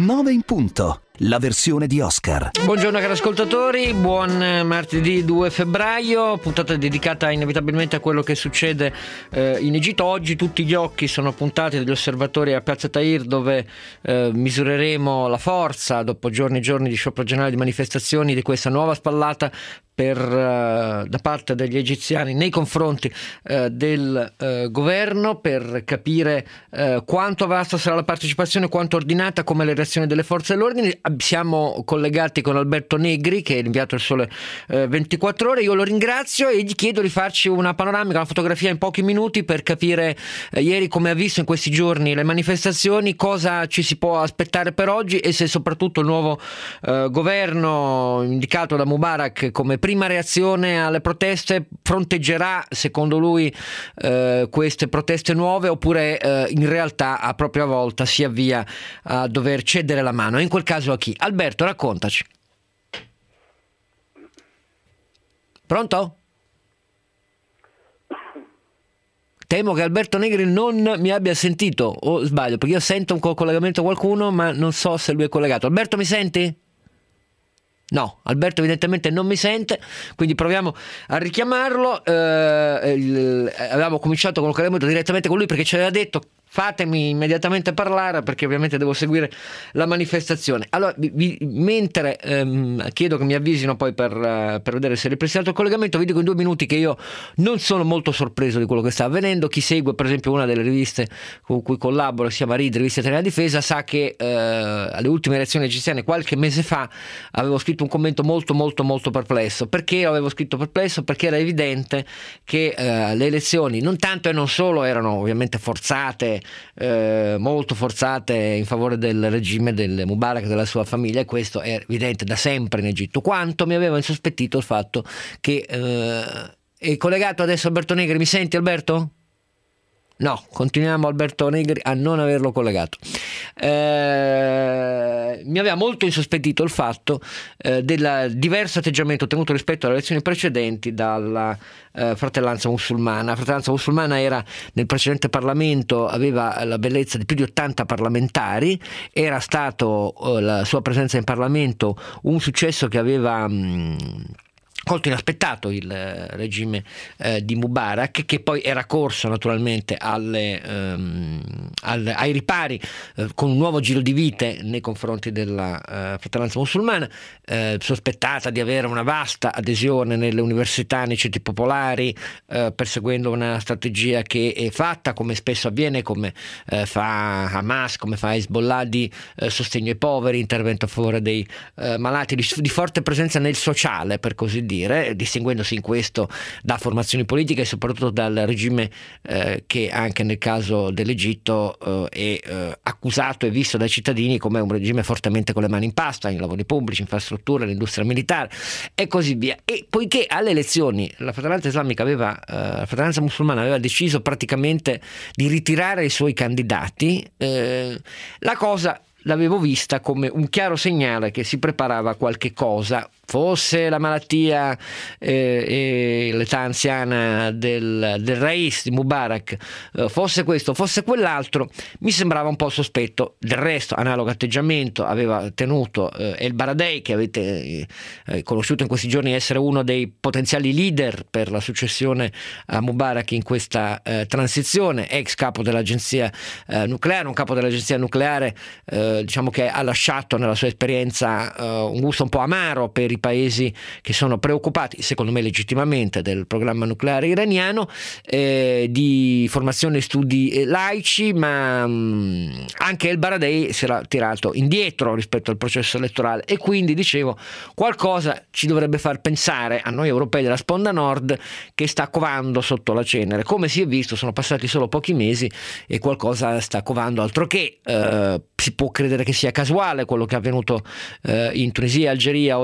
9 in punto, la versione di Oscar. Buongiorno cari ascoltatori, buon martedì 2 febbraio, puntata dedicata inevitabilmente a quello che succede in Egitto. Oggi tutti gli occhi sono puntati degli osservatori a Piazza Tahrir, dove misureremo la forza, dopo giorni e giorni di sciopero generale, di manifestazioni, di questa nuova spallata da parte degli egiziani nei confronti del governo, per capire quanto vasta sarà la partecipazione, quanto ordinata, come le reazioni delle forze dell'ordine. Siamo collegati con Alberto Negri, che è inviato il Sole 24 Ore. Io lo ringrazio e gli chiedo di farci una panoramica, una fotografia in pochi minuti, per capire ieri come ha visto in questi giorni le manifestazioni, cosa ci si può aspettare per oggi e se soprattutto il nuovo governo indicato da Mubarak come prima reazione alle proteste fronteggerà, secondo lui, queste proteste nuove, oppure in realtà a propria volta si avvia a dover cedere la mano. E in quel caso a chi? Alberto, raccontaci. Pronto? Temo che Alberto Negri non mi abbia sentito, o sbaglio, perché io sento un collegamento qualcuno, ma non so se lui è collegato. Alberto, mi senti? No, Alberto evidentemente non mi sente, quindi proviamo a richiamarlo. Avevamo cominciato con il collegamento direttamente con lui, perché ci aveva detto: fatemi immediatamente parlare, perché ovviamente devo seguire la manifestazione. Allora, mentre chiedo che mi avvisino poi per vedere se è ripristinato il collegamento, vi dico in 2 minuti che io non sono molto sorpreso di quello che sta avvenendo. Chi segue per esempio una delle riviste con cui collaboro, si chiama RID, Rivista Italiana Difesa, sa che alle ultime elezioni egiziane qualche mese fa avevo scritto un commento molto perplesso. Perché avevo scritto perplesso? Perché era evidente che le elezioni non tanto e non solo erano ovviamente forzate, molto forzate in favore del regime del Mubarak e della sua famiglia, e questo è evidente da sempre in Egitto, quanto mi aveva insospettito il fatto che è collegato adesso Alberto Negri. Mi senti, Alberto? No, continuiamo Alberto Negri a non averlo collegato. Mi aveva molto insospettito il fatto del diverso atteggiamento tenuto rispetto alle elezioni precedenti dalla Fratellanza Musulmana. La Fratellanza Musulmana era nel precedente Parlamento, aveva la bellezza di più di 80 parlamentari, era stato la sua presenza in Parlamento un successo che aveva colto inaspettato il regime di Mubarak, che poi era corso naturalmente ai ripari con un nuovo giro di vite nei confronti della Fratellanza Musulmana, sospettata di avere una vasta adesione nelle università, nei ceti popolari, perseguendo una strategia che è fatta, come spesso avviene, come fa Hamas, come fa Hezbollah, di sostegno ai poveri, intervento a favore dei malati, di forte presenza nel sociale, per così dire, distinguendosi in questo da formazioni politiche e soprattutto dal regime che anche nel caso dell'Egitto è accusato e visto dai cittadini come un regime fortemente con le mani in pasta, in lavori pubblici, infrastrutture, l'industria militare e così via. E poiché alle elezioni la Fratellanza Musulmana aveva deciso praticamente di ritirare i suoi candidati, la cosa l'avevo vista come un chiaro segnale che si preparava qualche cosa, fosse la malattia e l'età anziana del Rais, di Mubarak, fosse questo, fosse quell'altro. Mi sembrava un po' sospetto. Del resto analogo atteggiamento aveva tenuto El Baradei, che avete conosciuto in questi giorni essere uno dei potenziali leader per la successione a Mubarak in questa transizione, ex capo dell'agenzia nucleare, un capo dell'agenzia nucleare diciamo che ha lasciato nella sua esperienza un gusto un po' amaro per i paesi che sono preoccupati, secondo me legittimamente, del programma nucleare iraniano, di formazione e studi laici, ma anche El Baradei si era tirato indietro rispetto al processo elettorale, e quindi dicevo qualcosa ci dovrebbe far pensare a noi europei della sponda nord che sta covando sotto la cenere. Come si è visto, sono passati solo pochi mesi e qualcosa sta covando, altro che si può credere che sia casuale quello che è avvenuto in Tunisia, Algeria, oggi in Egitto,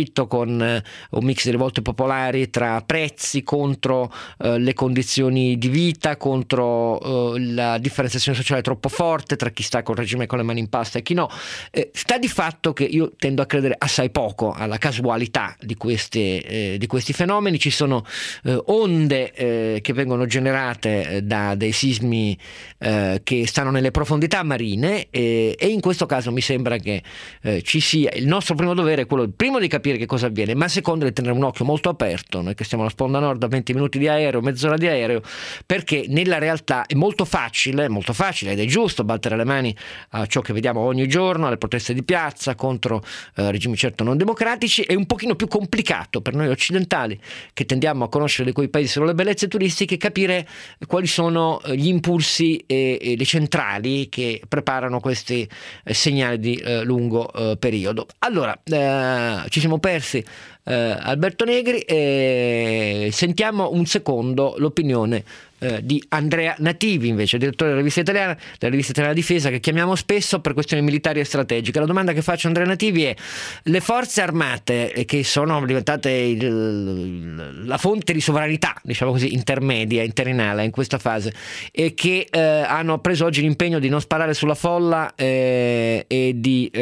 Egitto, con un mix di rivolte popolari tra prezzi contro le condizioni di vita, contro la differenziazione sociale troppo forte tra chi sta col regime con le mani in pasta e chi no. Sta di fatto che io tendo a credere assai poco alla casualità di questi fenomeni. Ci sono onde che vengono generate da dei sismi che stanno nelle profondità marine, e in questo caso mi sembra che ci sia il nostro primo dovere è quello primo di capire che cosa avviene, ma secondo di tenere un occhio molto aperto, noi che stiamo alla sponda nord a 20 minuti di aereo, mezz'ora di aereo, perché nella realtà è molto facile ed è giusto battere le mani a ciò che vediamo ogni giorno, alle proteste di piazza contro regimi certo non democratici. È un pochino più complicato per noi occidentali, che tendiamo a conoscere di quei paesi solo le bellezze turistiche, capire quali sono gli impulsi e le centrali che preparano questi segnali di lungo periodo. Allora, ci siamo persi Alberto Negri, sentiamo un secondo l'opinione di Andrea Nativi, invece direttore della rivista italiana Difesa, che chiamiamo spesso per questioni militari e strategiche. La domanda che faccio a Andrea Nativi è: le forze armate, che sono diventate la fonte di sovranità, diciamo così, intermedia, interinale in questa fase, e che hanno preso oggi l'impegno di non sparare sulla folla e di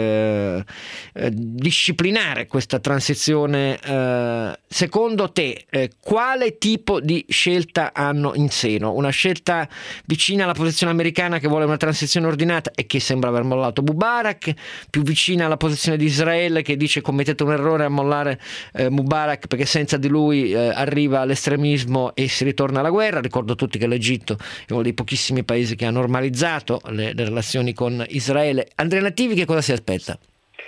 disciplinare questa transizione, secondo te quale tipo di scelta hanno in seno? Una scelta vicina alla posizione americana, che vuole una transizione ordinata e che sembra aver mollato Mubarak, più vicina alla posizione di Israele, che dice commettete un errore a mollare Mubarak perché senza di lui arriva l'estremismo e si ritorna alla guerra? Ricordo a tutti che l'Egitto è uno dei pochissimi paesi che ha normalizzato le relazioni con Israele. Andrea Nativi, che cosa si aspetta?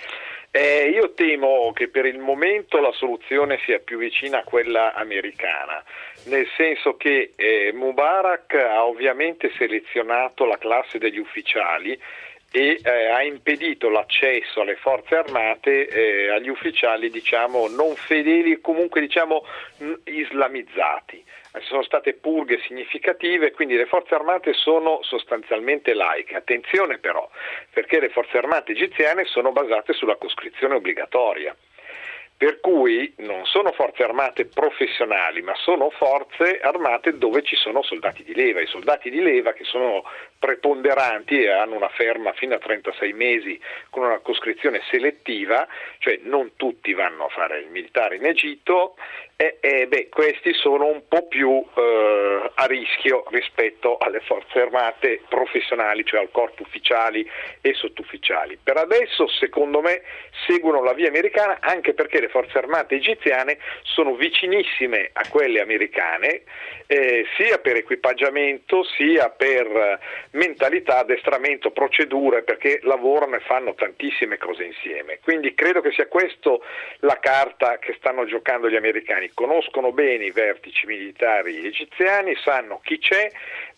Io temo che per il momento la soluzione sia più vicina a quella americana, nel senso che Mubarak ha ovviamente selezionato la classe degli ufficiali e ha impedito l'accesso alle forze armate agli ufficiali, diciamo, non fedeli, comunque diciamo islamizzati. Sono state purghe significative, quindi le forze armate sono sostanzialmente laiche. Attenzione però, perché le forze armate egiziane sono basate sulla coscrizione obbligatoria, per cui non sono forze armate professionali, ma sono forze armate dove ci sono soldati di leva. I soldati di leva, che sono preponderanti e hanno una ferma fino a 36 mesi con una coscrizione selettiva, cioè non tutti vanno a fare il militare in Egitto, questi sono un po' più a rischio rispetto alle forze armate professionali, cioè al corpo ufficiali e sottufficiali. Per adesso, secondo me, seguono la via americana, anche perché le forze armate egiziane sono vicinissime a quelle americane, sia per equipaggiamento sia per mentalità, addestramento, procedure, perché lavorano e fanno tantissime cose insieme. Quindi credo che sia questo la carta che stanno giocando gli americani. Conoscono bene i vertici militari egiziani, sanno chi c'è,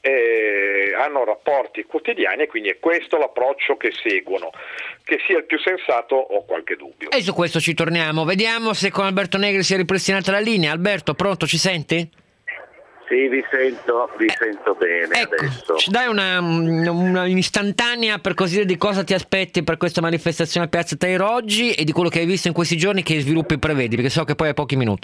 hanno rapporti quotidiani, e quindi è questo l'approccio che seguono. Che sia il più sensato ho qualche dubbio. E su questo ci torniamo. Vediamo se con Alberto Negri si è ripristinata la linea. Alberto, pronto, ci senti? Sì, vi sento bene, ecco, adesso. Ci dai una istantanea, per così dire, di cosa ti aspetti per questa manifestazione a Piazza Tahrir oggi e di quello che hai visto in questi giorni, che sviluppi prevedi, perché so che poi hai pochi minuti.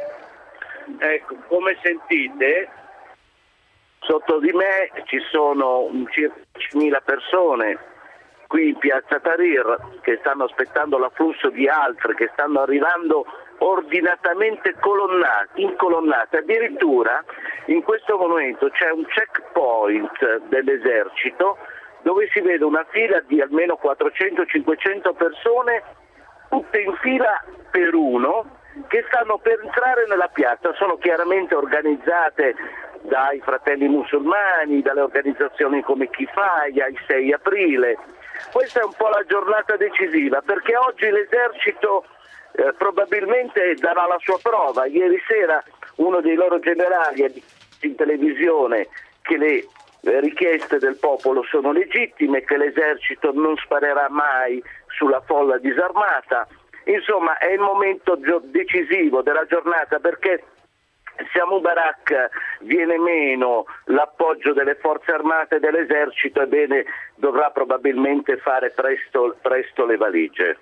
Ecco, come sentite, sotto di me ci sono circa 10.000 persone qui in Piazza Tahrir che stanno aspettando l'afflusso di altre che stanno arrivando ordinatamente incolonnate. Addirittura in questo momento c'è un checkpoint dell'esercito dove si vede una fila di almeno 400-500 persone, tutte in fila per uno, che stanno per entrare nella piazza. Sono chiaramente organizzate dai fratelli musulmani, dalle organizzazioni come Kifaya, il 6 aprile. Questa è un po' la giornata decisiva, perché oggi l'esercito probabilmente darà la sua prova. Ieri sera uno dei loro generali ha detto in televisione che le richieste del popolo sono legittime, che l'esercito non sparerà mai sulla folla disarmata. Insomma, è il momento decisivo della giornata, perché se a Mubarak viene meno l'appoggio delle forze armate e dell'esercito, ebbene dovrà probabilmente fare presto le valigie.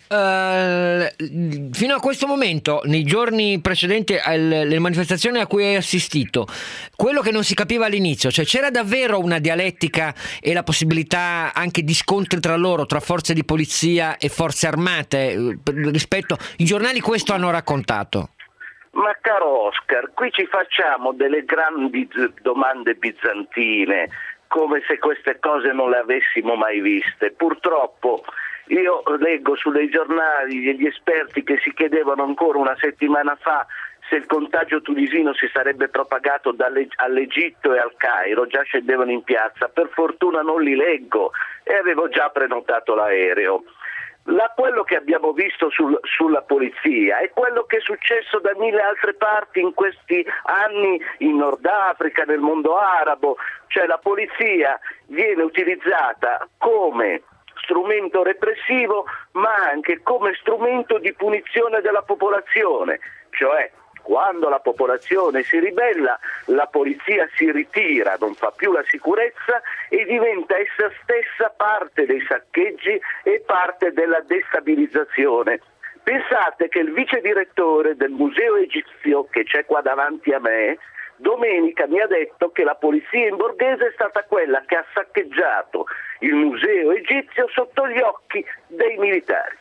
Fino a questo momento, nei giorni precedenti alle manifestazioni a cui hai assistito, quello che non si capiva all'inizio, cioè c'era davvero una dialettica e la possibilità anche di scontri tra loro, tra forze di polizia e forze armate, rispetto, i giornali questo hanno raccontato. Ma caro Oscar, qui ci facciamo delle grandi domande bizantine, come se queste cose non le avessimo mai viste. Purtroppo io leggo sui giornali degli esperti che si chiedevano ancora una settimana fa se il contagio tunisino si sarebbe propagato all'Egitto e al Cairo, già scendevano in piazza. Per fortuna non li leggo e avevo già prenotato l'aereo. Quello che abbiamo visto sulla polizia è quello che è successo da mille altre parti in questi anni in Nord Africa, nel mondo arabo, cioè la polizia viene utilizzata come strumento repressivo ma anche come strumento di punizione della popolazione, cioè quando la popolazione si ribella la polizia si ritira, non fa più la sicurezza e diventa essa stessa parte dei saccheggi e parte della destabilizzazione. Pensate che il vice direttore del museo egizio, che c'è qua davanti a me, domenica mi ha detto che la polizia in borghese è stata quella che ha saccheggiato il museo egizio sotto gli occhi dei militari.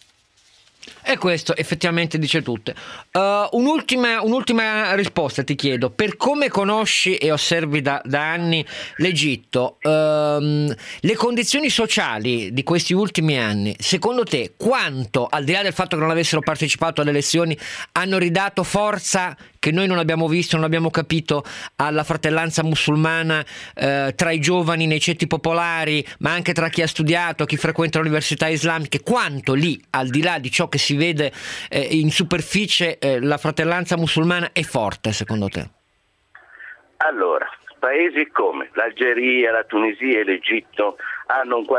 E questo effettivamente dice tutto. Un'ultima risposta ti chiedo: per come conosci e osservi da anni l'Egitto, le condizioni sociali di questi ultimi anni, secondo te quanto, al di là del fatto che non avessero partecipato alle elezioni, hanno ridato forza che noi non abbiamo visto, non abbiamo capito, alla fratellanza musulmana tra i giovani nei ceti popolari, ma anche tra chi ha studiato, chi frequenta le università islamiche? Quanto lì, al di là di ciò che si vede in superficie, la fratellanza musulmana è forte, secondo te? Allora, paesi come l'Algeria, la Tunisia e l'Egitto hanno un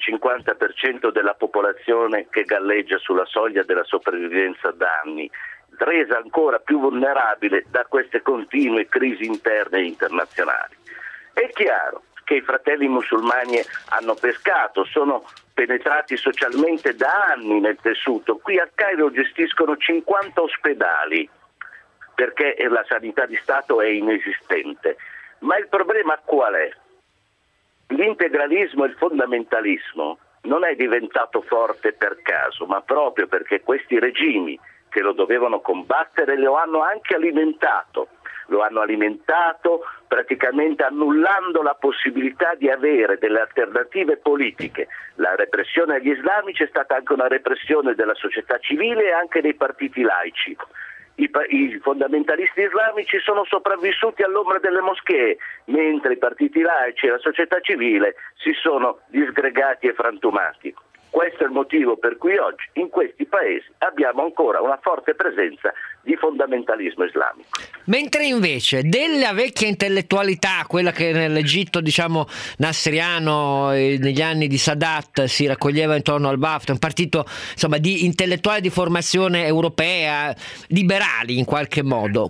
40-50% della popolazione che galleggia sulla soglia della sopravvivenza da anni, resa ancora più vulnerabile da queste continue crisi interne e internazionali. È chiaro che i fratelli musulmani hanno pescato, sono penetrati socialmente da anni nel tessuto. Qui a Cairo gestiscono 50 ospedali perché la sanità di Stato è inesistente. Ma il problema qual è? L'integralismo e il fondamentalismo non è diventato forte per caso, ma proprio perché questi regimi che lo dovevano combattere lo hanno anche alimentato. Lo hanno alimentato praticamente annullando la possibilità di avere delle alternative politiche. La repressione agli islamici è stata anche una repressione della società civile e anche dei partiti laici. I fondamentalisti islamici sono sopravvissuti all'ombra delle moschee, mentre i partiti laici e la società civile si sono disgregati e frantumati. Questo è il motivo per cui oggi in questi paesi abbiamo ancora una forte presenza di fondamentalismo islamico. Mentre invece della vecchia intellettualità, quella che nell'Egitto, diciamo, nasseriano, negli anni di Sadat si raccoglieva intorno al Ba'ath, un partito, insomma, di intellettuali di formazione europea, liberali in qualche modo,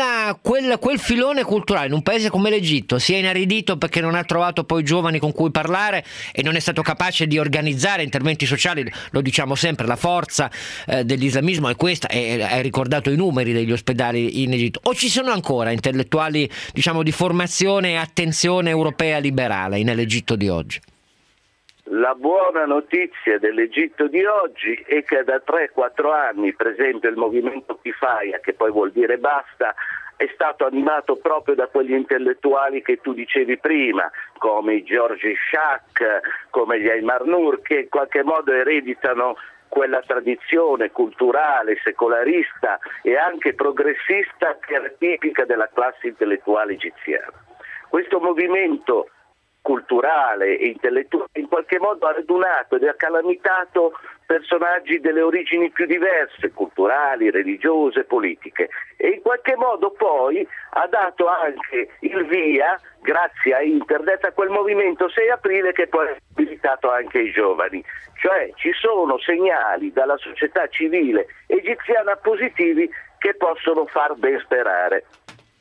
quel filone culturale in un paese come l'Egitto si è inaridito perché non ha trovato poi giovani con cui parlare e non è stato capace di organizzare interventi sociali. Lo diciamo sempre, la forza dell'islamismo è questa, e hai ricordato i numeri degli ospedali in Egitto. O ci sono ancora intellettuali, diciamo, di formazione e attenzione europea liberale nell'Egitto di oggi? La buona notizia dell'Egitto di oggi è che da 3-4 anni, per esempio, il movimento Kifaya, che poi vuol dire basta, è stato animato proprio da quegli intellettuali che tu dicevi prima, come i Georgi Shak, come gli Aymar Nur, che in qualche modo ereditano quella tradizione culturale, secolarista e anche progressista che era tipica della classe intellettuale egiziana. Questo movimento culturale e intellettuale in qualche modo ha radunato ed ha calamitato personaggi delle origini più diverse, culturali, religiose, politiche, e in qualche modo poi ha dato anche il via, grazie a internet, a quel movimento 6 aprile che poi ha abilitato anche i giovani. Cioè ci sono segnali dalla società civile egiziana positivi che possono far ben sperare.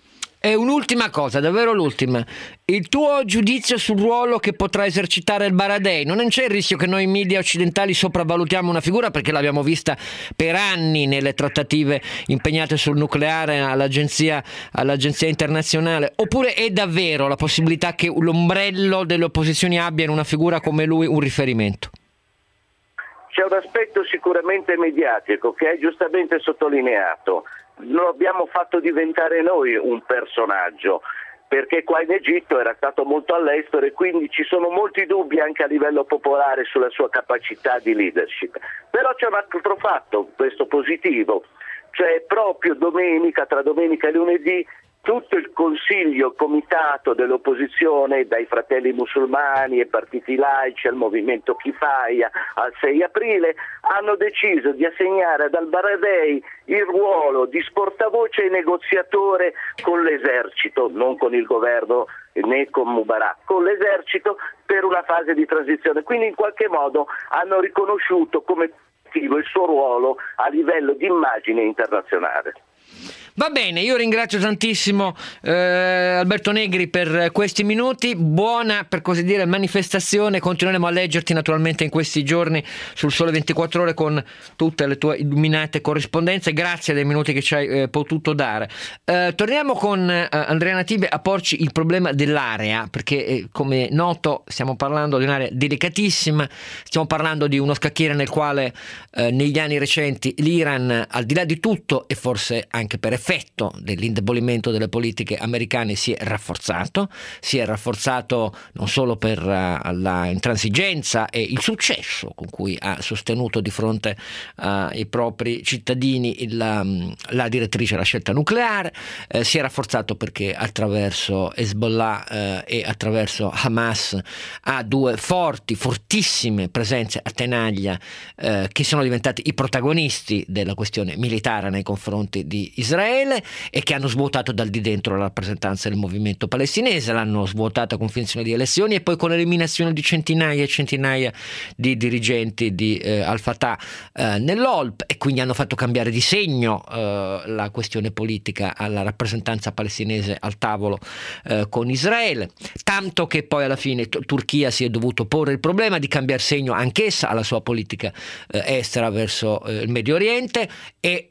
E un'ultima cosa, davvero l'ultima. Il tuo giudizio sul ruolo che potrà esercitare il Baradei. Non c'è il rischio che noi media occidentali sopravvalutiamo una figura, perché l'abbiamo vista per anni nelle trattative impegnate sul nucleare all'agenzia internazionale? Oppure è davvero la possibilità che l'ombrello delle opposizioni abbia in una figura come lui un riferimento? C'è un aspetto sicuramente mediatico che è giustamente sottolineato. Lo abbiamo fatto diventare noi un personaggio, perché qua in Egitto era stato molto all'estero e quindi ci sono molti dubbi anche a livello popolare sulla sua capacità di leadership. Però c'è un altro fatto, questo positivo, cioè proprio tra domenica e lunedì, tutto il consiglio, il comitato dell'opposizione, dai fratelli musulmani e partiti laici al movimento Kifaya al 6 aprile, hanno deciso di assegnare ad al-Baradei il ruolo di portavoce e negoziatore con l'esercito, non con il governo né con Mubarak, con l'esercito per una fase di transizione. Quindi in qualche modo hanno riconosciuto come il suo ruolo a livello di immagine internazionale. Va bene, io ringrazio tantissimo Alberto Negri per questi minuti, buona per così dire manifestazione, continueremo a leggerti naturalmente in questi giorni sul Sole 24 Ore con tutte le tue illuminate corrispondenze, grazie dei minuti che ci hai potuto dare. Torniamo con Andrea Nativi a porci il problema dell'area, perché come noto stiamo parlando di un'area delicatissima, stiamo parlando di uno scacchiere nel quale negli anni recenti l'Iran, al di là di tutto e forse anche per effetto dell'indebolimento delle politiche americane, si è rafforzato non solo per la intransigenza e il successo con cui ha sostenuto di fronte ai propri cittadini la direttrice della scelta nucleare, si è rafforzato perché attraverso Hezbollah e attraverso Hamas ha due fortissime presenze a tenaglia che sono diventati i protagonisti della questione militare nei confronti di Israele e che hanno svuotato dal di dentro la rappresentanza del movimento palestinese, l'hanno svuotata con finzione di elezioni e poi con l'eliminazione di centinaia e centinaia di dirigenti di Al-Fatah nell'OLP, e quindi hanno fatto cambiare di segno la questione politica alla rappresentanza palestinese al tavolo con Israele, tanto che poi alla fine Turchia si è dovuto porre il problema di cambiare segno anch'essa alla sua politica estera verso il Medio Oriente, e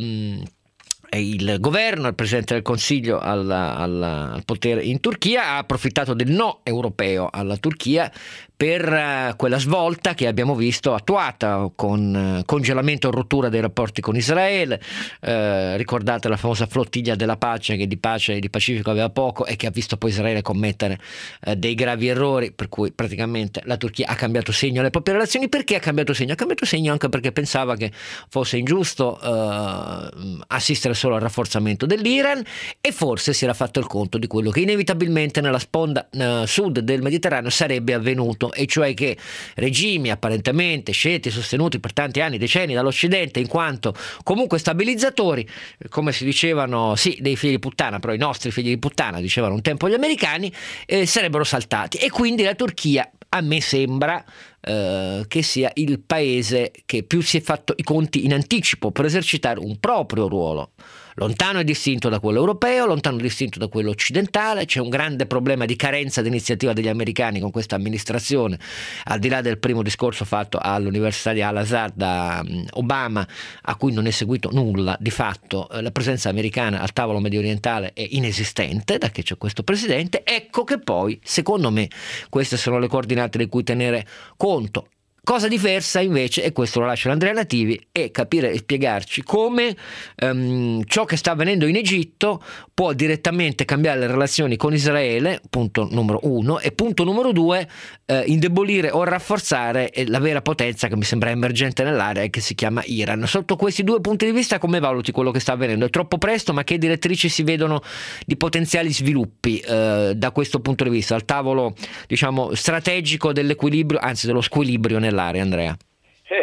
il governo, il Presidente del Consiglio al potere in Turchia ha approfittato del no europeo alla Turchia per quella svolta che abbiamo visto attuata con congelamento o rottura dei rapporti con Israele. Ricordate la famosa flottiglia della pace, che di pace e di pacifico aveva poco e che ha visto poi Israele commettere dei gravi errori, per cui praticamente la Turchia ha cambiato segno alle proprie relazioni. Perché ha cambiato segno? Ha cambiato segno anche perché pensava che fosse ingiusto assistere solo al rafforzamento dell'Iran, e forse si era fatto il conto di quello che inevitabilmente nella sponda sud del Mediterraneo sarebbe avvenuto, e cioè che regimi apparentemente scelti e sostenuti per tanti anni, decenni dall'Occidente in quanto comunque stabilizzatori, come si dicevano dei figli di puttana, però i nostri figli di puttana dicevano un tempo gli americani, sarebbero saltati, e quindi la Turchia a me sembra che sia il paese che più si è fatto i conti in anticipo per esercitare un proprio ruolo lontano e distinto da quello europeo, lontano e distinto da quello occidentale. C'è un grande problema di carenza di iniziativa degli americani con questa amministrazione, al di là del primo discorso fatto all'Università di Al-Azhar da Obama, a cui non è seguito nulla. Di fatto la presenza americana al tavolo medio orientale è inesistente da che c'è questo presidente. Ecco che poi, secondo me, queste sono le coordinate di cui tenere conto. Cosa diversa invece, e questo lo lascio ad Andrea Nativi, è capire e spiegarci come ciò che sta avvenendo in Egitto può direttamente cambiare le relazioni con Israele, punto numero 1, e punto numero 2, indebolire o rafforzare la vera potenza che mi sembra emergente nell'area e che si chiama Iran. Sotto questi due punti di vista come valuti quello che sta avvenendo? È troppo presto, ma che direttrici si vedono di potenziali sviluppi da questo punto di vista, al tavolo strategico dell'equilibrio, anzi dello squilibrio nell'area, Andrea? Purtroppo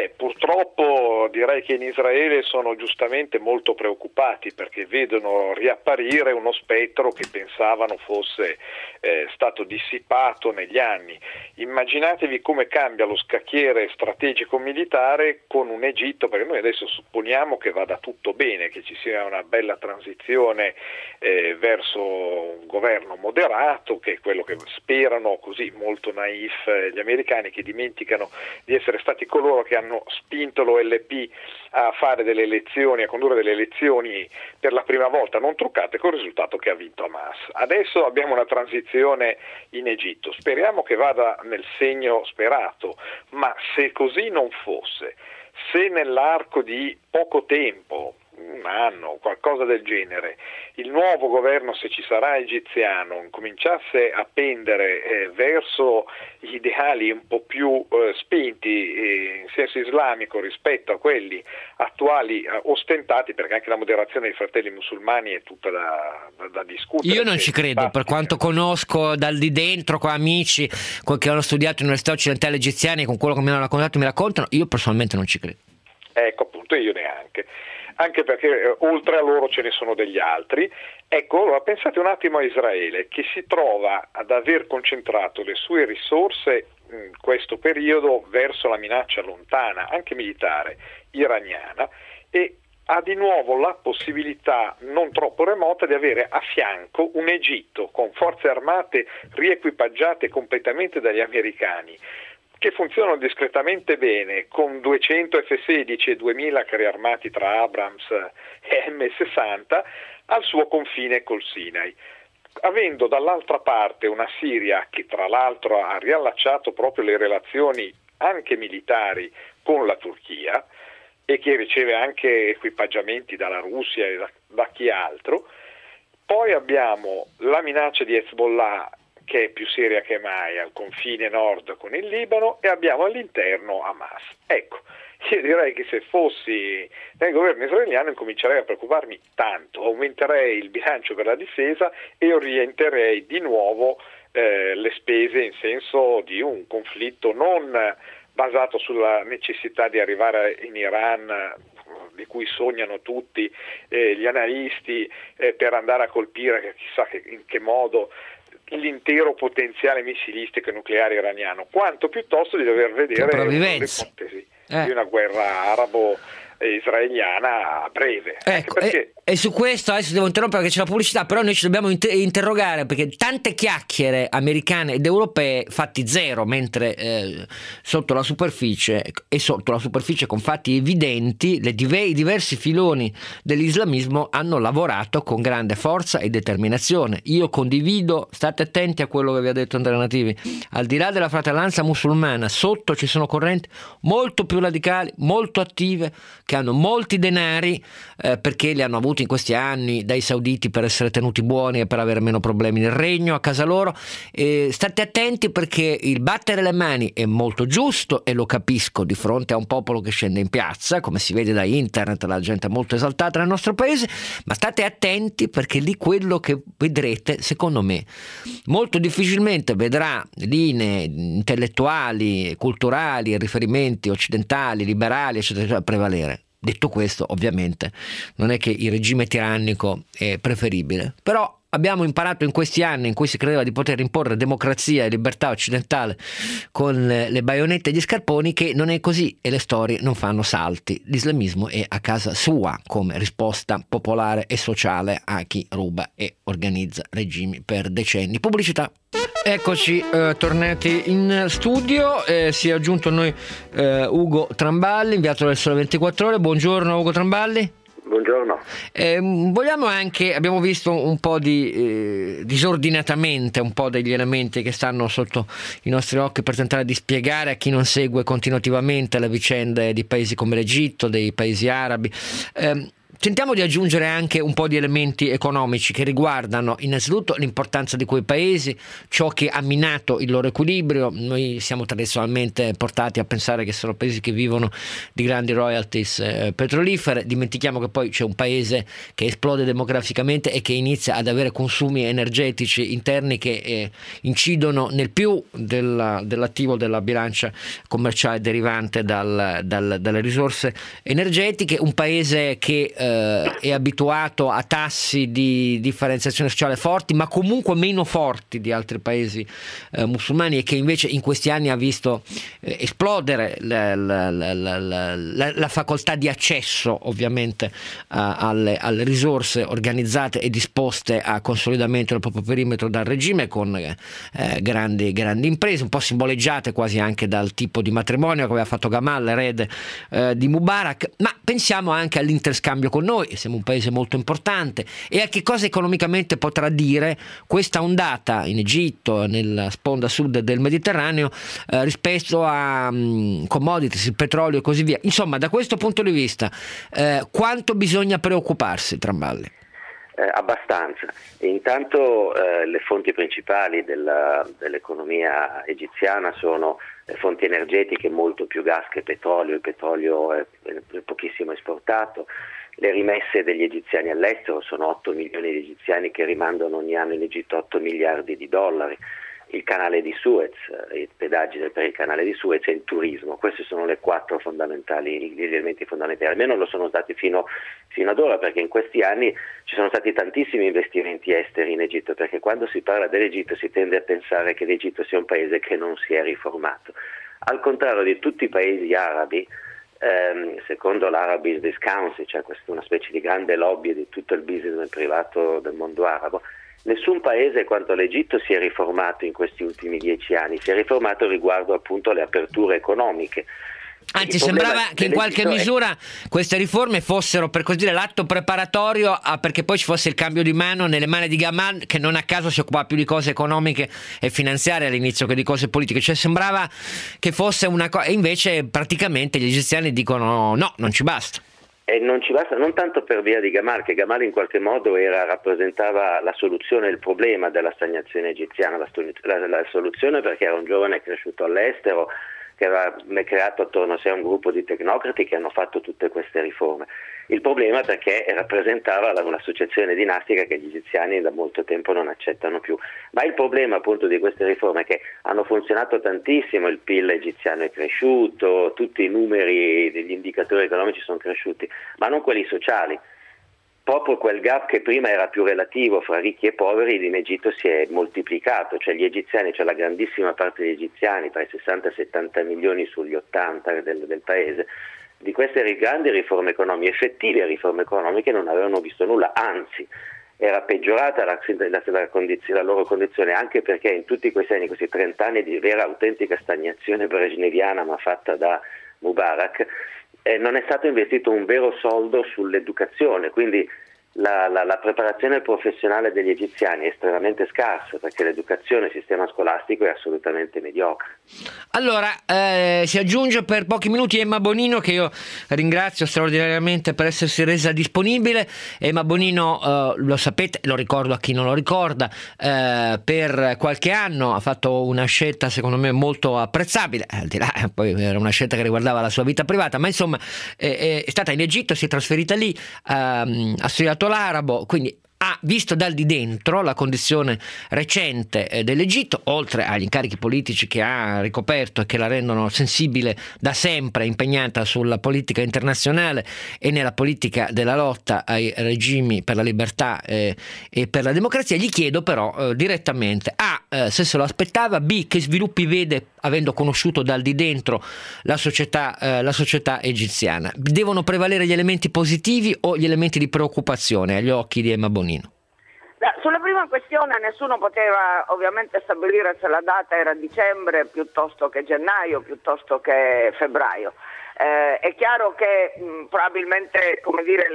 purtroppo direi che in Israele sono giustamente molto preoccupati perché vedono riapparire uno spettro che pensavano fosse stato dissipato negli anni. Immaginatevi come cambia lo scacchiere strategico militare con un Egitto, perché noi adesso supponiamo che vada tutto bene, che ci sia una bella transizione verso un governo moderato, che è quello che sperano, così molto naif gli americani, che dimenticano di essere stati coloro che hanno spinto l'OLP a fare delle elezioni, a condurre delle elezioni per la prima volta non truccate, con il risultato che ha vinto Hamas. Adesso abbiamo una transizione in Egitto, speriamo che vada nel segno sperato, ma se così non fosse, se nell'arco di poco tempo, un anno, qualcosa del genere, il nuovo governo, se ci sarà egiziano, cominciasse a pendere verso ideali un po' più spinti in senso islamico rispetto a quelli attuali ostentati, perché anche la moderazione dei fratelli musulmani è tutta da discutere. Io non ci credo, per quanto conosco dal di dentro, con amici che hanno studiato in università occidentali egiziane, con quello che mi hanno raccontato mi raccontano, io personalmente non ci credo. Ecco, appunto, io neanche. Anche perché oltre a loro ce ne sono degli altri. Ecco, allora pensate un attimo a Israele, che si trova ad aver concentrato le sue risorse in questo periodo verso la minaccia lontana, anche militare, iraniana, e ha di nuovo la possibilità non troppo remota di avere a fianco un Egitto con forze armate riequipaggiate completamente dagli americani, che funzionano discretamente bene, con 200 F-16 e 2000 carri armati tra Abrams e M60 al suo confine col Sinai, avendo dall'altra parte una Siria che tra l'altro ha riallacciato proprio le relazioni anche militari con la Turchia e che riceve anche equipaggiamenti dalla Russia e da chi altro. Poi abbiamo la minaccia di Hezbollah, che è più seria che mai al confine nord con il Libano, e abbiamo all'interno Hamas. Ecco, io direi che se fossi nel governo israeliano incomincerei a preoccuparmi tanto, aumenterei il bilancio per la difesa e orienterei di nuovo le spese in senso di un conflitto non basato sulla necessità di arrivare in Iran, di cui sognano tutti gli analisti, per andare a colpire chissà in che modo l'intero potenziale missilistico e nucleare iraniano, quanto piuttosto di dover vedere l'ipotesi di una guerra arabo-israeliana a breve. Ecco, perché... e su questo adesso devo interrompere perché c'è la pubblicità, però noi ci dobbiamo interrogare, perché tante chiacchiere americane ed europee fatti zero, mentre sotto la superficie con fatti evidenti i diversi filoni dell'islamismo hanno lavorato con grande forza e determinazione. Io condivido, state attenti a quello che vi ha detto Andrea Nativi, al di là della fratellanza musulmana, sotto ci sono correnti molto più radicali, molto attive, che hanno molti denari perché li hanno avuti in questi anni dai sauditi per essere tenuti buoni e per avere meno problemi nel regno a casa loro. State attenti, perché il battere le mani è molto giusto e lo capisco di fronte a un popolo che scende in piazza, come si vede da internet, la gente è molto esaltata nel nostro paese, ma state attenti, perché lì quello che vedrete, secondo me, molto difficilmente vedrà linee intellettuali, culturali, riferimenti occidentali, liberali, eccetera, prevalere. Detto questo, ovviamente non è che il regime tirannico è preferibile, però abbiamo imparato in questi anni in cui si credeva di poter imporre democrazia e libertà occidentale con le baionette e gli scarponi che non è così, e le storie non fanno salti. L'islamismo è a casa sua come risposta popolare e sociale a chi ruba e organizza regimi per decenni. Pubblicità. Eccoci tornati in studio, si è aggiunto a noi Ugo Tramballi, inviato del Sole 24 Ore. Buongiorno Ugo Tramballi. Buongiorno. Vogliamo anche, abbiamo visto un po' disordinatamente un po' degli elementi che stanno sotto i nostri occhi, per tentare di spiegare a chi non segue continuativamente le vicende di paesi come l'Egitto, dei paesi arabi. Tentiamo di aggiungere anche un po' di elementi economici che riguardano innanzitutto l'importanza di quei paesi, ciò che ha minato il loro equilibrio. Noi siamo tradizionalmente portati a pensare che sono paesi che vivono di grandi royalties petrolifere. Dimentichiamo che poi c'è un paese che esplode demograficamente e che inizia ad avere consumi energetici interni che incidono nel più dell'attivo della bilancia commerciale derivante dalle risorse energetiche, un paese che è abituato a tassi di differenziazione sociale forti, ma comunque meno forti di altri paesi musulmani, e che invece in questi anni ha visto esplodere la facoltà di accesso ovviamente alle risorse organizzate e disposte a consolidamento del proprio perimetro dal regime, con grandi imprese, un po' simboleggiate quasi anche dal tipo di matrimonio che aveva fatto Gamal, l'erede di Mubarak. Ma pensiamo anche all'interscambio con noi, siamo un paese molto importante, e a che cosa economicamente potrà dire questa ondata in Egitto, nella sponda sud del Mediterraneo, rispetto a commodities, il petrolio e così via. Insomma, da questo punto di vista, quanto bisogna preoccuparsi, Tramballi? Abbastanza. Intanto le fonti principali dell'economia egiziana sono fonti energetiche, molto più gas che petrolio. Il petrolio è pochissimo esportato. Le rimesse degli egiziani all'estero sono 8 milioni di egiziani che rimandano ogni anno in Egitto 8 miliardi di dollari. Il canale di Suez, i pedaggi per il canale di Suez e il turismo. Questi sono gli elementi fondamentali. Almeno lo sono stati fino ad ora, perché in questi anni ci sono stati tantissimi investimenti esteri in Egitto, perché quando si parla dell'Egitto si tende a pensare che l'Egitto sia un paese che non si è riformato. Al contrario di tutti i paesi arabi, secondo l'Arab Business Council, cioè questa una specie di grande lobby di tutto il business privato del mondo arabo, nessun paese quanto l'Egitto si è riformato in questi ultimi 10 anni, si è riformato riguardo appunto alle aperture economiche. Anzi, sembrava che in qualche misura queste riforme fossero, per così dire, l'atto preparatorio perché poi ci fosse il cambio di mano nelle mani di Gamal, che non a caso si occupava più di cose economiche e finanziarie all'inizio che di cose politiche. Cioè sembrava che fosse una cosa, e invece praticamente gli egiziani dicono no, non ci basta. E non ci basta, non tanto per via di Gamal, che Gamal in qualche modo rappresentava la soluzione, il problema della stagnazione egiziana, la soluzione, perché era un giovane cresciuto all'estero, che aveva creato attorno a sé un gruppo di tecnocrati che hanno fatto tutte queste riforme. Il problema perché rappresentava un'associazione dinastica che gli egiziani da molto tempo non accettano più. Ma il problema appunto di queste riforme è che hanno funzionato tantissimo, il PIL egiziano è cresciuto, tutti i numeri degli indicatori economici sono cresciuti, ma non quelli sociali. Proprio quel gap che prima era più relativo fra ricchi e poveri in Egitto si è moltiplicato, cioè gli egiziani, cioè la grandissima parte degli egiziani, tra i 60 e 70 milioni sugli 80 del paese, di queste grandi riforme economiche, effettive riforme economiche, non avevano visto nulla, anzi era peggiorata la loro condizione, anche perché in tutti questi anni, questi 30 anni di vera autentica stagnazione brezhneviana ma fatta da Mubarak, non è stato investito un vero soldo sull'educazione, quindi la preparazione professionale degli egiziani è estremamente scarsa, perché l'educazione, il sistema scolastico è assolutamente mediocre. Allora, si aggiunge per pochi minuti Emma Bonino, che io ringrazio straordinariamente per essersi resa disponibile. Emma Bonino, lo sapete, lo ricordo a chi non lo ricorda, per qualche anno ha fatto una scelta secondo me molto apprezzabile, al di là poi era una scelta che riguardava la sua vita privata, ma insomma è stata in Egitto, si è trasferita lì, ha studiato l'arabo, quindi ha visto dal di dentro la condizione recente dell'Egitto, oltre agli incarichi politici che ha ricoperto e che la rendono sensibile da sempre, impegnata sulla politica internazionale e nella politica della lotta ai regimi per la libertà e per la democrazia. Gli chiedo però direttamente A, se se lo aspettava, B, che sviluppi vede avendo conosciuto dal di dentro la società egiziana. Devono prevalere gli elementi positivi o gli elementi di preoccupazione agli occhi di Emma Bonino? Sulla prima questione nessuno poteva ovviamente stabilire se la data era dicembre piuttosto che gennaio, piuttosto che febbraio. È chiaro che probabilmente, come dire,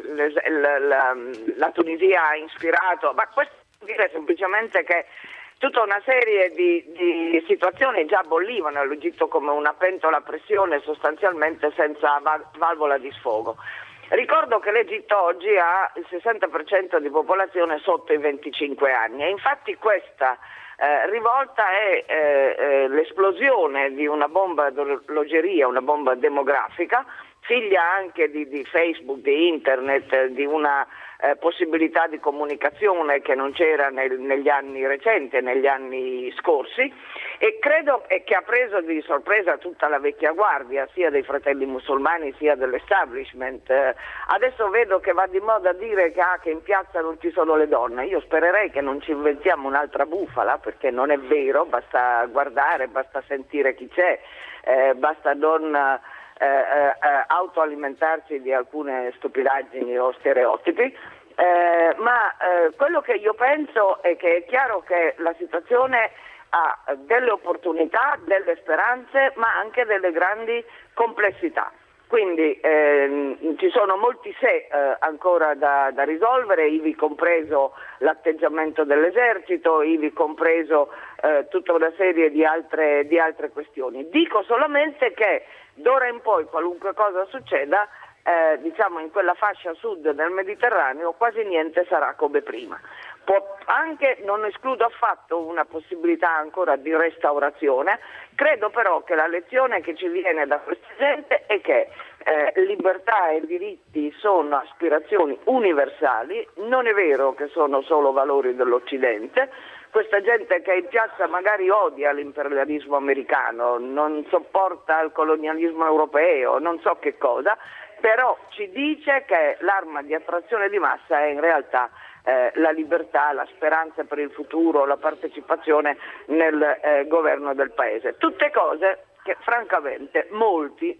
la Tunisia ha ispirato, ma questo vuol dire semplicemente che tutta una serie di situazioni già bollivano all'Egitto come una pentola a pressione, sostanzialmente senza valvola di sfogo. Ricordo che l'Egitto oggi ha il 60% di popolazione sotto i 25 anni e infatti questa rivolta è l'esplosione di una bomba d'orologeria, una bomba demografica, figlia anche di Facebook, di internet, di una possibilità di comunicazione che non c'era negli anni recenti, negli anni scorsi, e credo che ha preso di sorpresa tutta la vecchia guardia, sia dei fratelli musulmani sia dell'establishment. Adesso vedo che va di moda dire che in piazza non ci sono le donne. Io spererei che non ci inventiamo un'altra bufala, perché non è vero, basta guardare, basta sentire chi c'è, basta non autoalimentarsi di alcune stupidaggini o stereotipi, ma quello che io penso è che è chiaro che la situazione ha delle opportunità, delle speranze, ma anche delle grandi complessità. Quindi ci sono molti se ancora da risolvere, ivi compreso l'atteggiamento dell'esercito, ivi compreso tutta una serie di altre questioni. Dico solamente che d'ora in poi qualunque cosa succeda, diciamo in quella fascia sud del Mediterraneo quasi niente sarà come prima. Non escludo affatto una possibilità ancora di restaurazione, credo però che la lezione che ci viene da questa gente è che libertà e diritti sono aspirazioni universali, non è vero che sono solo valori dell'Occidente. Questa gente che in piazza magari odia l'imperialismo americano, non sopporta il colonialismo europeo, non so che cosa, però ci dice che l'arma di attrazione di massa è in realtà la libertà, la speranza per il futuro, la partecipazione nel governo del paese. Tutte cose che francamente molti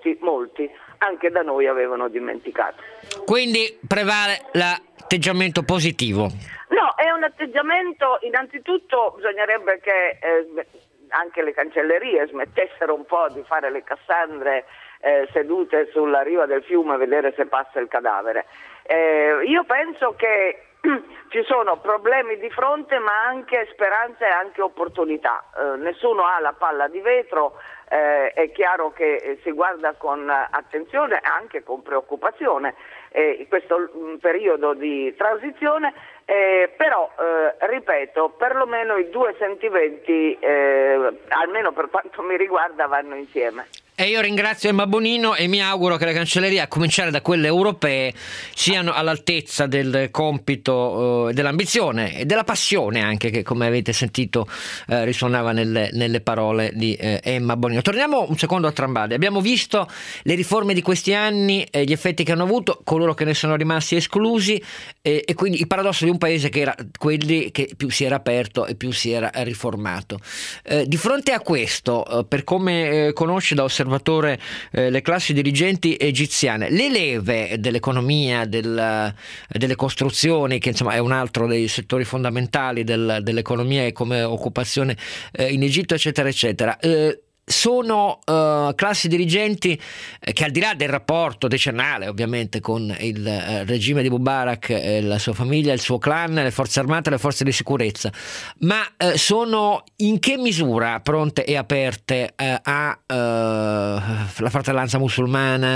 anche da noi avevano dimenticato. Quindi prevale l'atteggiamento positivo? No, è un atteggiamento, innanzitutto bisognerebbe che anche le cancellerie smettessero un po' di fare le Cassandre sedute sulla riva del fiume a vedere se passa il cadavere. Io penso che ci sono problemi di fronte, ma anche speranze e anche opportunità. Nessuno ha la palla di vetro, è chiaro che si guarda con attenzione e anche con preoccupazione questo periodo di transizione, però ripeto, perlomeno i due sentimenti, almeno per quanto mi riguarda, vanno insieme. E io ringrazio Emma Bonino e mi auguro che le cancellerie, a cominciare da quelle europee, siano all'altezza del compito, dell'ambizione e della passione anche, che come avete sentito risuonava nelle parole di Emma Bonino. Torniamo un secondo a Trambade. Abbiamo visto le riforme di questi anni, gli effetti che hanno avuto, coloro che ne sono rimasti esclusi, e quindi il paradosso di un paese che era quelli che più si era aperto e più si era riformato. Di fronte a questo, per come conosce da osservatore le classi dirigenti egiziane, le leve dell'economia, delle costruzioni, che insomma è un altro dei settori fondamentali dell'economia e come occupazione in Egitto, eccetera eccetera, sono classi dirigenti che, al di là del rapporto decennale ovviamente con il regime di Mubarak, la sua famiglia, il suo clan, le forze armate, le forze di sicurezza, ma sono in che misura pronte e aperte alla fratellanza musulmana,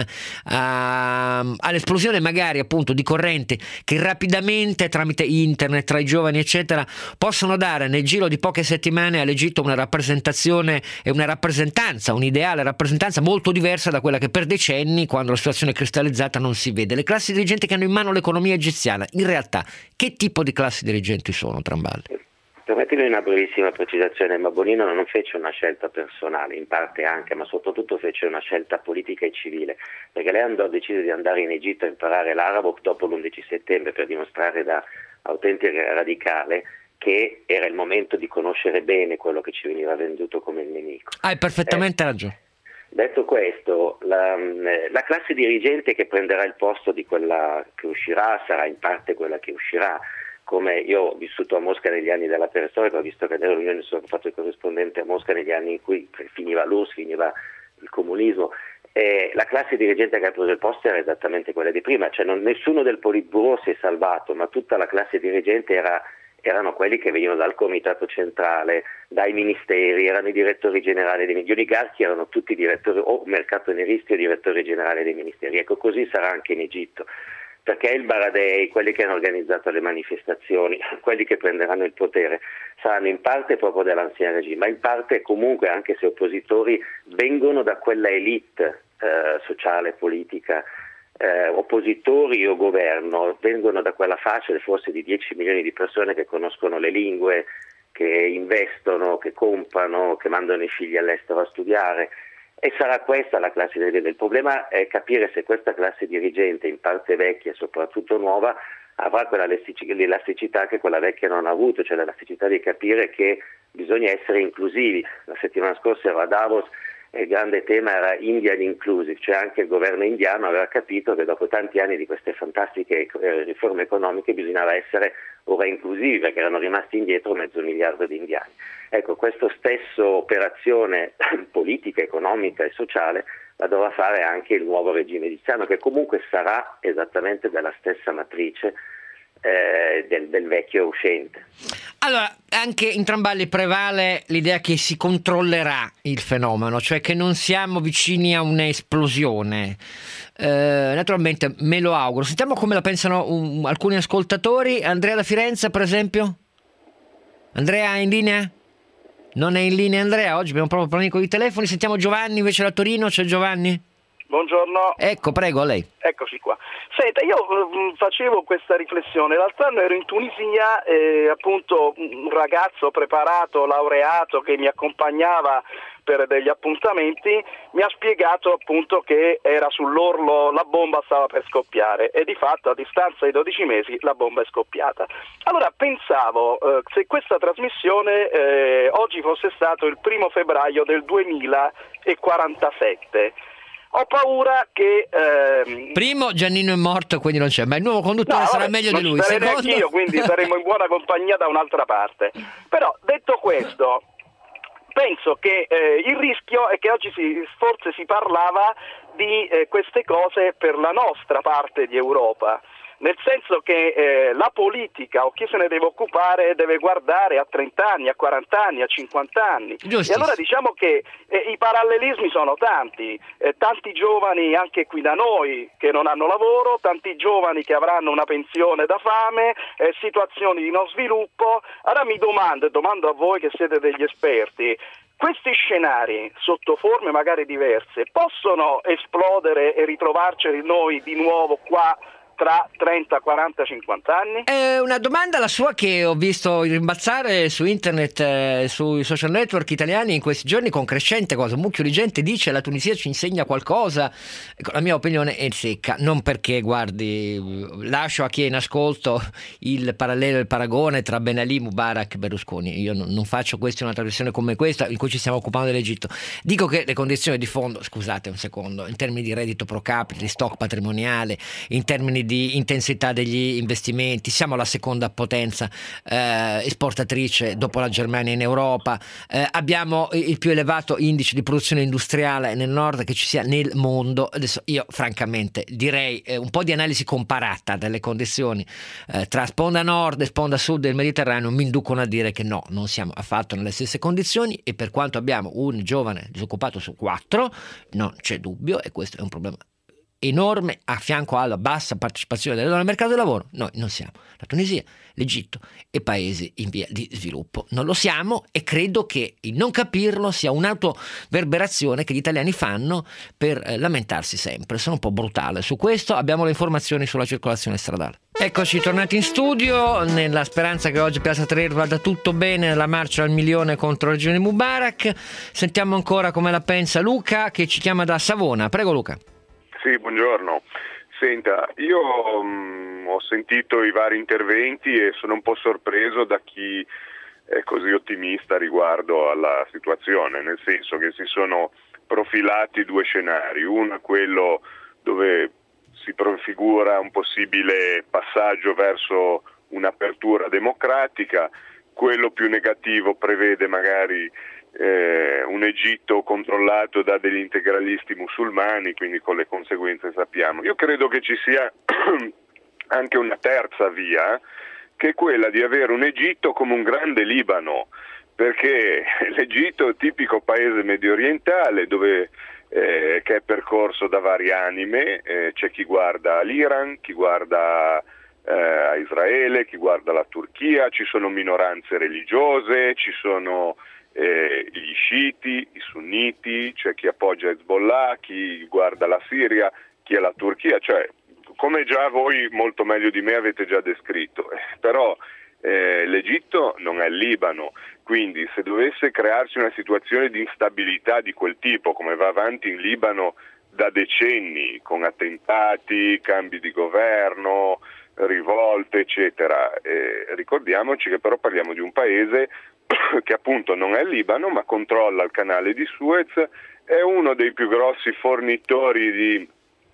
all'esplosione magari appunto di correnti che rapidamente tramite internet, tra i giovani eccetera, possono dare nel giro di poche settimane all'Egitto una rappresentazione e una un'ideale rappresentanza molto diversa da quella che per decenni, quando la situazione è cristallizzata, non si vede. Le classi dirigenti che hanno in mano l'economia egiziana, in realtà, che tipo di classi dirigenti sono, Trambale? Permettimi una brevissima precisazione. Ma Bonino non fece una scelta personale, in parte anche, ma soprattutto fece una scelta politica e civile, perché lei decise di andare in Egitto a imparare l'arabo dopo l'11 settembre per dimostrare da autentica radicale che era il momento di conoscere bene quello che ci veniva venduto come il nemico. Hai perfettamente ragione. Detto questo, la classe dirigente che prenderà il posto di quella che uscirà sarà in parte quella che uscirà. Come io ho vissuto a Mosca negli anni della perestroica, ho visto cadere l'Unione, sono fatto il corrispondente a Mosca negli anni in cui finiva l'URSS, finiva il comunismo. La classe dirigente che ha preso il posto era esattamente quella di prima, cioè nessuno del Politburo si è salvato, ma tutta la classe dirigente era erano quelli che venivano dal comitato centrale, dai ministeri, erano i direttori generali gli oligarchi erano tutti direttori o mercatonieristi o direttori generali dei ministeri. Ecco, così sarà anche in Egitto, perché il Baradei, quelli che hanno organizzato le manifestazioni, quelli che prenderanno il potere, saranno in parte proprio dell'ancien regime, ma in parte comunque, anche se oppositori, vengono da quella elite sociale, politica, oppositori o governo, vengono da quella fascia forse di 10 milioni di persone che conoscono le lingue, che investono, che comprano, che mandano i figli all'estero a studiare. E sarà questa la classe dirigente. Il problema è capire se questa classe dirigente, in parte vecchia e soprattutto nuova, avrà quella l'elasticità che quella vecchia non ha avuto, cioè l'elasticità di capire che bisogna essere inclusivi. La settimana scorsa ero a Davos e il grande tema era Indian Inclusive, cioè anche il governo indiano aveva capito che dopo tanti anni di queste fantastiche riforme economiche bisognava essere ora inclusivi, perché erano rimasti indietro 500 milioni di indiani. Ecco, questa stessa operazione politica, economica e sociale la dovrà fare anche il nuovo regime egiziano, che comunque sarà esattamente della stessa matrice del vecchio uscente. Allora, anche in Tramballi prevale l'idea che si controllerà il fenomeno, cioè che non siamo vicini a un'esplosione. Naturalmente me lo auguro. Sentiamo come la pensano alcuni ascoltatori. Andrea da Firenze, per esempio. Andrea è in linea? Non è in linea Andrea, oggi abbiamo proprio panico di telefoni. Sentiamo Giovanni invece da Torino. C'è Giovanni? Buongiorno. Ecco, prego, a lei. Eccoci qua. Senta, io facevo questa riflessione. L'altro anno ero in Tunisia e appunto un ragazzo preparato, laureato, che mi accompagnava per degli appuntamenti, mi ha spiegato appunto che era sull'orlo, la bomba stava per scoppiare e di fatto a distanza di 12 mesi la bomba è scoppiata. Allora pensavo, se questa trasmissione oggi fosse stato il 1 febbraio del 2047, ho paura che primo Giannino è morto, quindi non c'è, ma il nuovo conduttore sarà meglio di lui. Secondo, anch'io, quindi saremo in buona compagnia da un'altra parte. Però detto questo, penso che il rischio è che oggi forse si parlava di queste cose per la nostra parte di Europa. Nel senso che la politica o chi se ne deve occupare deve guardare a 30 anni, a 40 anni, a 50 anni. E allora diciamo che i parallelismi sono tanti, tanti giovani anche qui da noi che non hanno lavoro, tanti giovani che avranno una pensione da fame, situazioni di non sviluppo. Allora mi domando a voi che siete degli esperti, questi scenari sotto forme magari diverse possono esplodere e ritrovarceli noi di nuovo qua tra 30, 40, 50 anni? È una domanda la sua che ho visto rimbalzare su internet, sui social network italiani in questi giorni con crescente cosa. Un mucchio di gente dice la Tunisia ci insegna qualcosa. Ecco, la mia opinione è secca, non perché, guardi, lascio a chi è in ascolto il parallelo e il paragone tra Ben Ali, Mubarak e Berlusconi. Io non faccio questa una trasmissione come questa in cui ci stiamo occupando dell'Egitto. Dico che le condizioni di fondo, scusate un secondo, in termini di reddito pro capite, di stock patrimoniale, in termini di intensità degli investimenti, siamo la seconda potenza esportatrice dopo la Germania in Europa, abbiamo il più elevato indice di produzione industriale nel nord che ci sia nel mondo. Adesso io francamente direi un po' di analisi comparata delle condizioni tra sponda nord e sponda sud del Mediterraneo mi inducono a dire che no, non siamo affatto nelle stesse condizioni, e per quanto abbiamo un giovane disoccupato su 4 non c'è dubbio, e questo è un problema enorme a fianco alla bassa partecipazione delle donne al mercato del lavoro. Noi non siamo la Tunisia, l'Egitto e paesi in via di sviluppo, non lo siamo, e credo che il non capirlo sia un'autoverberazione che gli italiani fanno per lamentarsi sempre. Sono un po' brutale su questo. Abbiamo le informazioni sulla circolazione stradale. Eccoci tornati in studio nella speranza che oggi Piazza Tahrir vada tutto bene nella marcia al milione contro il regime Mubarak. Sentiamo ancora come la pensa Luca, che ci chiama da Savona. Prego Luca. Sì, buongiorno. Senta, io ho sentito i vari interventi e sono un po' sorpreso da chi è così ottimista riguardo alla situazione, nel senso che si sono profilati due scenari. Uno è quello dove si prefigura un possibile passaggio verso un'apertura democratica, quello più negativo prevede magari un Egitto controllato da degli integralisti musulmani, quindi con le conseguenze sappiamo. Io credo che ci sia anche una terza via, che è quella di avere un Egitto come un grande Libano, perché l'Egitto è il tipico paese medio orientale dove che è percorso da varie anime, c'è chi guarda l'Iran, chi guarda a Israele, chi guarda la Turchia, ci sono minoranze religiose, ci sono gli sciiti, i sunniti, c'è chi appoggia Hezbollah, chi guarda la Siria, chi è la Turchia, cioè come già voi molto meglio di me avete già descritto, però l'Egitto non è il Libano, quindi se dovesse crearsi una situazione di instabilità di quel tipo, come va avanti in Libano da decenni, con attentati, cambi di governo, rivolte, eccetera, ricordiamoci che però parliamo di un paese che appunto non è il Libano, ma controlla il canale di Suez, è uno dei più grossi fornitori di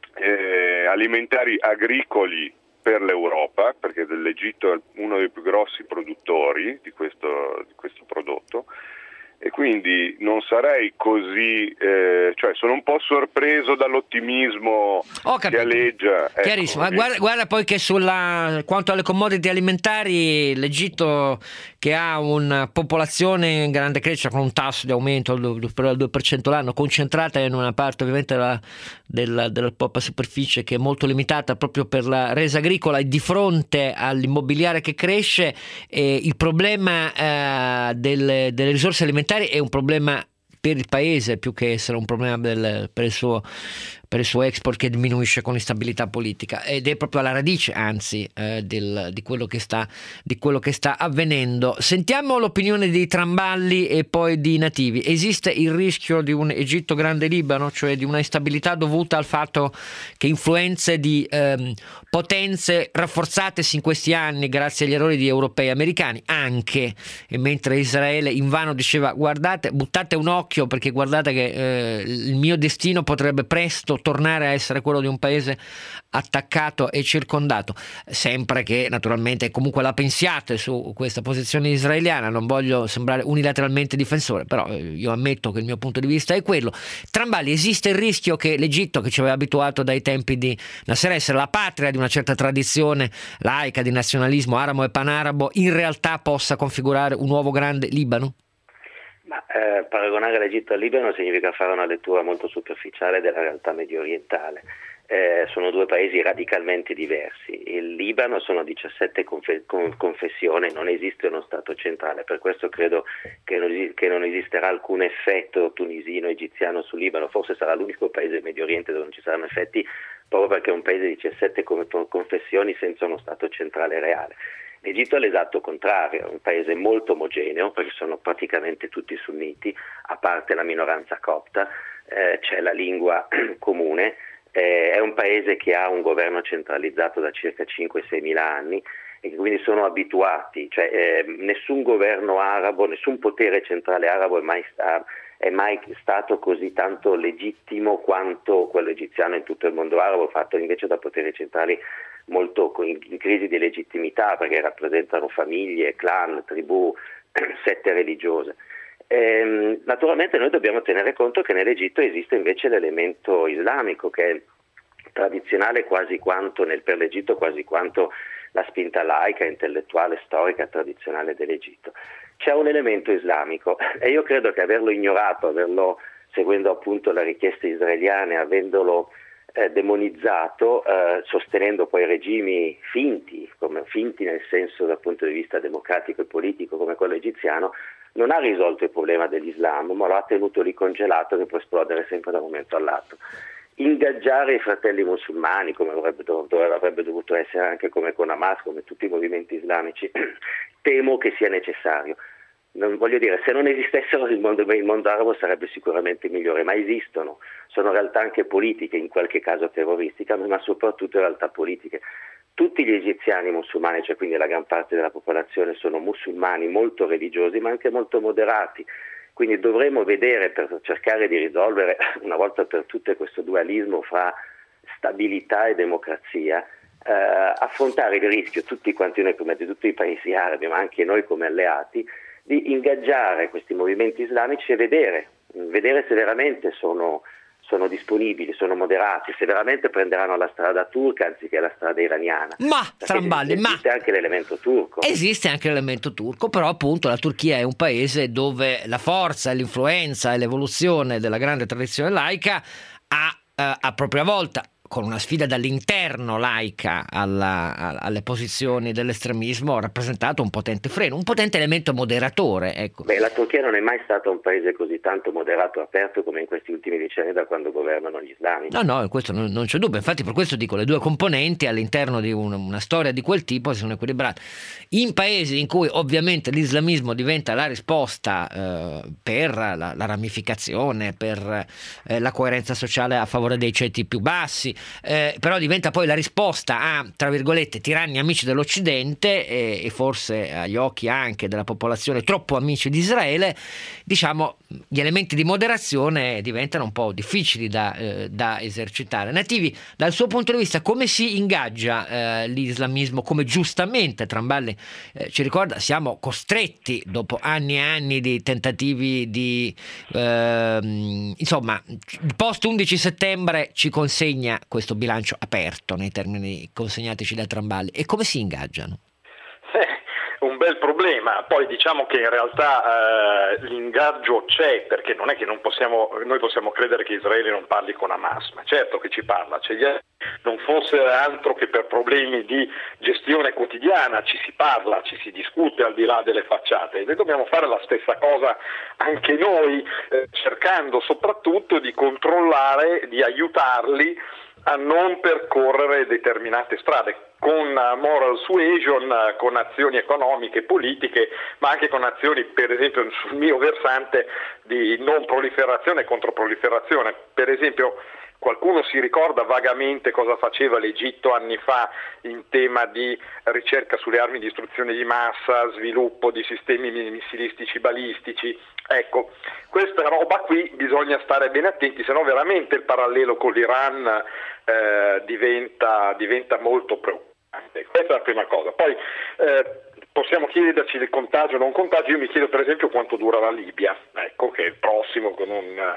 alimentari agricoli per l'Europa, perché l'Egitto è uno dei più grossi produttori di questo prodotto, e quindi non sarei così, cioè sono un po' sorpreso dall'ottimismo che aleggia. Chiarissimo. Ecco, guarda poi che quanto alle commodity alimentari, l'Egitto, che ha una popolazione in grande crescita con un tasso di aumento del 2% l'anno, concentrata in una parte ovviamente della propria superficie che è molto limitata proprio per la resa agricola, e di fronte all'immobiliare che cresce, il problema delle risorse alimentari è un problema per il paese più che essere un problema per il suo export, che diminuisce con l'instabilità politica, ed è proprio alla radice, anzi, di quello che sta avvenendo. Sentiamo l'opinione di Tramballi e poi di Nativi. Esiste il rischio di un Egitto grande Libano, cioè di una instabilità dovuta al fatto che influenze di potenze rafforzatesi in questi anni grazie agli errori di europei e americani anche, e mentre Israele invano diceva guardate, buttate un occhio perché guardate che il mio destino potrebbe presto tornare a essere quello di un paese attaccato e circondato, sempre che naturalmente comunque la pensiate su questa posizione israeliana. Non voglio sembrare unilateralmente difensore, però io ammetto che il mio punto di vista è quello. Tramballi, esiste il rischio che l'Egitto, che ci aveva abituato dai tempi di Nasser a essere la patria di una certa tradizione laica di nazionalismo arabo e panarabo, in realtà possa configurare un nuovo grande Libano? Paragonare l'Egitto al Libano significa fare una lettura molto superficiale della realtà medio orientale. Sono due paesi radicalmente diversi. Il Libano sono 17 confessioni, non esiste uno Stato centrale, per questo credo che non esisterà alcun effetto tunisino, egiziano sul Libano. Forse sarà l'unico paese del Medio Oriente dove non ci saranno effetti, proprio perché è un paese di 17 confessioni senza uno Stato centrale reale. L'Egitto è l'esatto contrario, è un paese molto omogeneo perché sono praticamente tutti sunniti, a parte la minoranza copta, c'è la lingua comune, è un paese che ha un governo centralizzato da circa 5-6 mila anni e che quindi sono abituati, cioè nessun governo arabo, nessun potere centrale arabo è mai stato così tanto legittimo quanto quello egiziano in tutto il mondo arabo, fatto invece da poteri centrali molto in crisi di legittimità, perché rappresentano famiglie, clan, tribù, sette religiose. Naturalmente noi dobbiamo tenere conto che nell'Egitto esiste invece l'elemento islamico, che è tradizionale quasi quanto per l'Egitto, quasi quanto la spinta laica, intellettuale, storica, tradizionale dell'Egitto. C'è un elemento islamico e io credo che averlo ignorato, seguendo appunto le richieste israeliane, avendolo demonizzato, sostenendo poi regimi finti nel senso dal punto di vista democratico e politico come quello egiziano, non ha risolto il problema dell'Islam, ma lo ha tenuto lì congelato, che può esplodere sempre da un momento all'altro. Ingaggiare i fratelli musulmani, come avrebbe dovuto essere anche come con Hamas, come tutti i movimenti islamici, temo che sia necessario. Non voglio dire, se non esistessero il mondo arabo sarebbe sicuramente migliore, ma esistono, sono realtà anche politiche, in qualche caso terroristiche, ma soprattutto realtà politiche. Tutti gli egiziani musulmani, cioè quindi la gran parte della popolazione, sono musulmani molto religiosi ma anche molto moderati, quindi dovremo vedere, per cercare di risolvere una volta per tutte questo dualismo fra stabilità e democrazia, affrontare il rischio, tutti quanti noi come di tutti i paesi arabi, ma anche noi come alleati, di ingaggiare questi movimenti islamici e vedere se veramente sono sono disponibili, sono moderati, se veramente prenderanno la strada turca anziché la strada iraniana. Ma Tramballi, esiste anche l'elemento turco. Esiste anche l'elemento turco, però appunto la Turchia è un paese dove la forza, l'influenza e l'evoluzione della grande tradizione laica ha a propria volta, con una sfida dall'interno laica alle posizioni dell'estremismo, rappresentato un potente freno, un potente elemento moderatore. Ecco. La Turchia non è mai stato un paese così tanto moderato e aperto come in questi ultimi decenni da quando governano gli islamici. No, questo non c'è dubbio, infatti per questo dico, le due componenti all'interno di una storia di quel tipo si sono equilibrate. In paesi in cui ovviamente l'islamismo diventa la risposta per la ramificazione, per la coerenza sociale a favore dei ceti più bassi, però diventa poi la risposta a, tra virgolette, tiranni amici dell'Occidente e forse agli occhi anche della popolazione troppo amici di Israele, diciamo gli elementi di moderazione diventano un po' difficili da esercitare. Nativi, dal suo punto di vista, come si ingaggia l'islamismo, come giustamente Tramballi ci ricorda, siamo costretti dopo anni e anni di tentativi di insomma, il post 11 settembre ci consegna questo bilancio aperto nei termini consegnatici da Tramballi, e come si ingaggiano? Un bel problema. Poi diciamo che in realtà l'ingaggio c'è, perché non è che noi possiamo credere che Israele non parli con Hamas, ma certo che ci parla, non fosse altro che per problemi di gestione quotidiana ci si parla, ci si discute al di là delle facciate, e noi dobbiamo fare la stessa cosa anche noi, cercando soprattutto di controllare, di aiutarli a non percorrere determinate strade, con moral suasion, con azioni economiche e politiche, ma anche con azioni, per esempio sul mio versante, di non proliferazione e controproliferazione. Per esempio, qualcuno si ricorda vagamente cosa faceva l'Egitto anni fa in tema di ricerca sulle armi di distruzione di massa, sviluppo di sistemi missilistici balistici? Ecco, questa roba qui bisogna stare bene attenti, se no veramente il parallelo con l'Iran diventa molto preoccupante. Questa è la prima cosa. Poi possiamo chiederci del contagio o non contagio. Io mi chiedo per esempio quanto dura la Libia, ecco, che è il prossimo con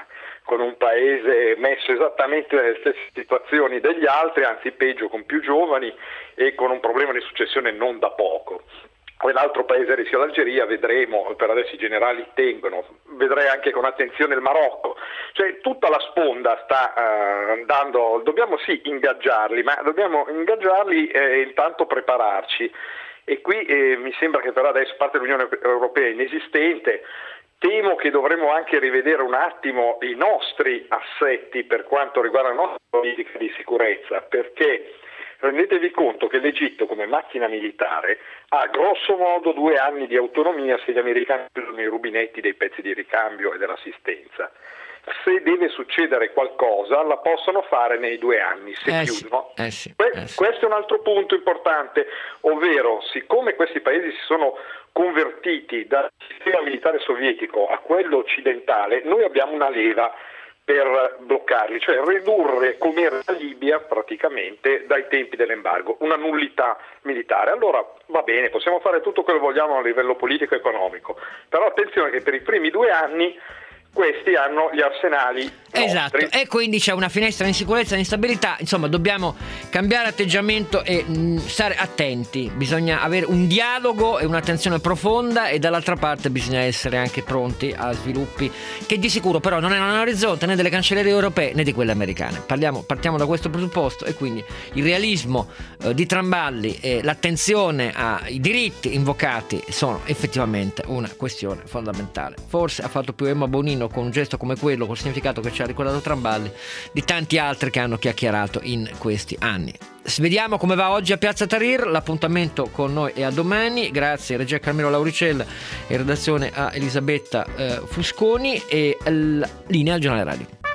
un paese messo esattamente nelle stesse situazioni degli altri, anzi peggio, con più giovani e con un problema di successione non da poco. Quell'altro paese rischia l'Algeria, vedremo, per adesso i generali tengono, vedrei anche con attenzione il Marocco, cioè tutta la sponda sta andando, dobbiamo sì ingaggiarli, ma dobbiamo ingaggiarli e intanto prepararci, e qui mi sembra che per adesso parte dell'Unione Europea inesistente. Temo che dovremo anche rivedere un attimo i nostri assetti per quanto riguarda la nostra politica di sicurezza, perché rendetevi conto che l'Egitto come macchina militare ha grosso modo 2 anni di autonomia se gli americani chiudono i rubinetti dei pezzi di ricambio e dell'assistenza. Se deve succedere qualcosa la possono fare nei 2 anni, se chiudono. Questo è un altro punto importante, ovvero siccome questi paesi si sono convertiti dal sistema militare sovietico a quello occidentale, noi abbiamo una leva per bloccarli, cioè ridurre come era la Libia praticamente dai tempi dell'embargo, una nullità militare. Allora va bene, possiamo fare tutto quello che vogliamo a livello politico e economico, però attenzione che per i primi 2 anni questi hanno gli arsenali nostri. Esatto, e quindi c'è una finestra di insicurezza e instabilità, insomma dobbiamo cambiare atteggiamento e stare attenti, bisogna avere un dialogo e un'attenzione profonda, e dall'altra parte bisogna essere anche pronti a sviluppi che di sicuro però non erano all'orizzonte né delle cancellerie europee né di quelle americane. Partiamo da questo presupposto, e quindi il realismo di Tramballi e l'attenzione ai diritti invocati sono effettivamente una questione fondamentale. Forse ha fatto più Emma Bonino con un gesto come quello, col significato che ci ha ricordato Tramballi, di tanti altri che hanno chiacchierato in questi anni. Vediamo come va oggi a Piazza Tahrir. L'appuntamento con noi è a domani. Grazie a regia Carmelo Lauricella e redazione a Elisabetta Fusconi, e linea al Giornale Radio.